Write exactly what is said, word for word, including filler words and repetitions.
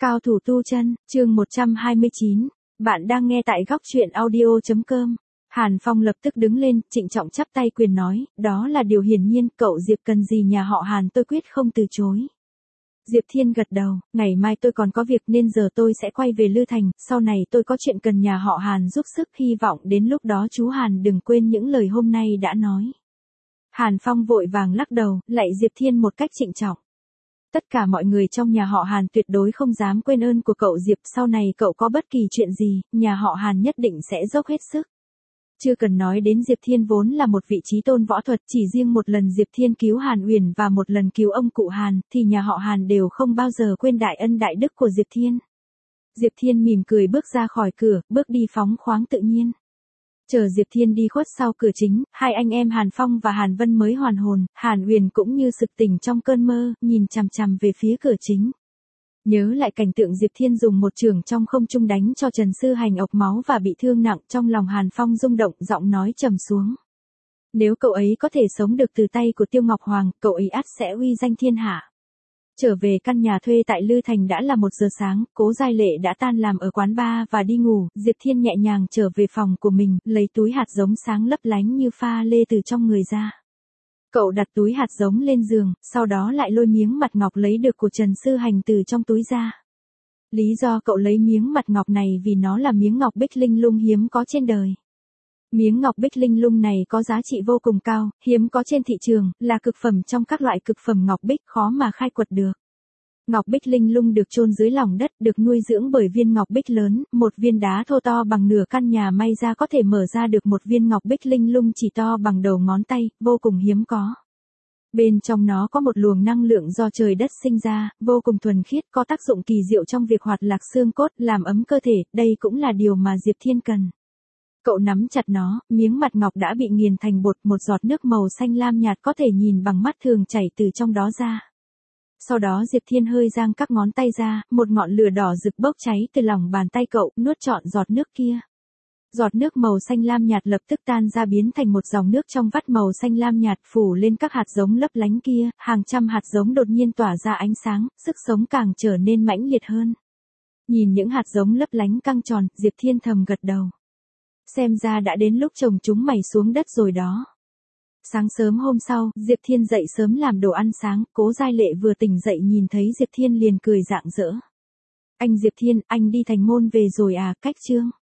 Cao thủ tu chân, chương một trăm hai mươi chín. Bạn đang nghe tại góc truyện audio.com. Hàn Phong lập tức đứng lên, trịnh trọng chắp tay quyền nói, đó là điều hiển nhiên, cậu Diệp cần gì nhà họ Hàn tôi quyết không từ chối. Diệp Thiên gật đầu, ngày mai tôi còn có việc nên giờ tôi sẽ quay về Lư Thành, sau này tôi có chuyện cần nhà họ Hàn giúp sức, hy vọng đến lúc đó chú Hàn đừng quên những lời hôm nay đã nói. Hàn Phong vội vàng lắc đầu, lạy Diệp Thiên một cách trịnh trọng. Tất cả mọi người trong nhà họ Hàn tuyệt đối không dám quên ơn của cậu Diệp, sau này cậu có bất kỳ chuyện gì, nhà họ Hàn nhất định sẽ dốc hết sức. Chưa cần nói đến Diệp Thiên vốn là một vị trí tôn võ thuật, chỉ riêng một lần Diệp Thiên cứu Hàn Uyển và một lần cứu ông cụ Hàn, thì nhà họ Hàn đều không bao giờ quên đại ân đại đức của Diệp Thiên. Diệp Thiên mỉm cười bước ra khỏi cửa, bước đi phóng khoáng tự nhiên. Chờ Diệp Thiên đi khuất sau cửa chính, hai anh em Hàn Phong và Hàn Vân mới hoàn hồn, Hàn Uyển cũng như sực tỉnh trong cơn mơ, nhìn chằm chằm về phía cửa chính. Nhớ lại cảnh tượng Diệp Thiên dùng một chưởng trong không trung đánh cho Trần Sư Hành ộc máu và bị thương nặng, trong lòng Hàn Phong rung động, giọng nói trầm xuống. Nếu cậu ấy có thể sống được từ tay của Tiêu Ngọc Hoàng, cậu ấy ắt sẽ uy danh thiên hạ. Trở về căn nhà thuê tại Lư Thành đã là một giờ sáng, Cố Giai Lệ đã tan làm ở quán bar và đi ngủ, Diệp Thiên nhẹ nhàng trở về phòng của mình, lấy túi hạt giống sáng lấp lánh như pha lê từ trong người ra. Cậu đặt túi hạt giống lên giường, sau đó lại lôi miếng mặt ngọc lấy được của Trần Sư Hành từ trong túi ra. Lý do cậu lấy miếng mặt ngọc này vì nó là miếng ngọc bích linh lung hiếm có trên đời. Miếng ngọc bích linh lung này có giá trị vô cùng cao, hiếm có trên thị trường, là cực phẩm trong các loại cực phẩm ngọc bích, khó mà khai quật được. Ngọc bích linh lung được chôn dưới lòng đất, được nuôi dưỡng bởi viên ngọc bích lớn, một viên đá thô to bằng nửa căn nhà may ra có thể mở ra được một viên ngọc bích linh lung chỉ to bằng đầu ngón tay, vô cùng hiếm có. Bên trong nó có một luồng năng lượng do trời đất sinh ra, vô cùng thuần khiết, có tác dụng kỳ diệu trong việc hoạt lạc xương cốt, làm ấm cơ thể, đây cũng là điều mà Diệp Thiên cần. Cậu nắm chặt nó, miếng mặt ngọc đã bị nghiền thành bột, một giọt nước màu xanh lam nhạt có thể nhìn bằng mắt thường chảy từ trong đó ra. Sau đó Diệp Thiên hơi giang các ngón tay ra, một ngọn lửa đỏ rực bốc cháy từ lòng bàn tay cậu, nuốt trọn giọt nước kia. Giọt nước màu xanh lam nhạt lập tức tan ra biến thành một dòng nước trong vắt màu xanh lam nhạt phủ lên các hạt giống lấp lánh kia, hàng trăm hạt giống đột nhiên tỏa ra ánh sáng, sức sống càng trở nên mãnh liệt hơn. Nhìn những hạt giống lấp lánh căng tròn, Diệp Thiên thầm gật đầu. Xem ra đã đến lúc trồng chúng mày xuống đất rồi đó. Sáng sớm hôm sau, Diệp Thiên dậy sớm làm đồ ăn sáng, Cố Giai Lệ vừa tỉnh dậy nhìn thấy Diệp Thiên liền cười rạng rỡ. Anh Diệp Thiên, anh đi thành môn về rồi à, cách chương.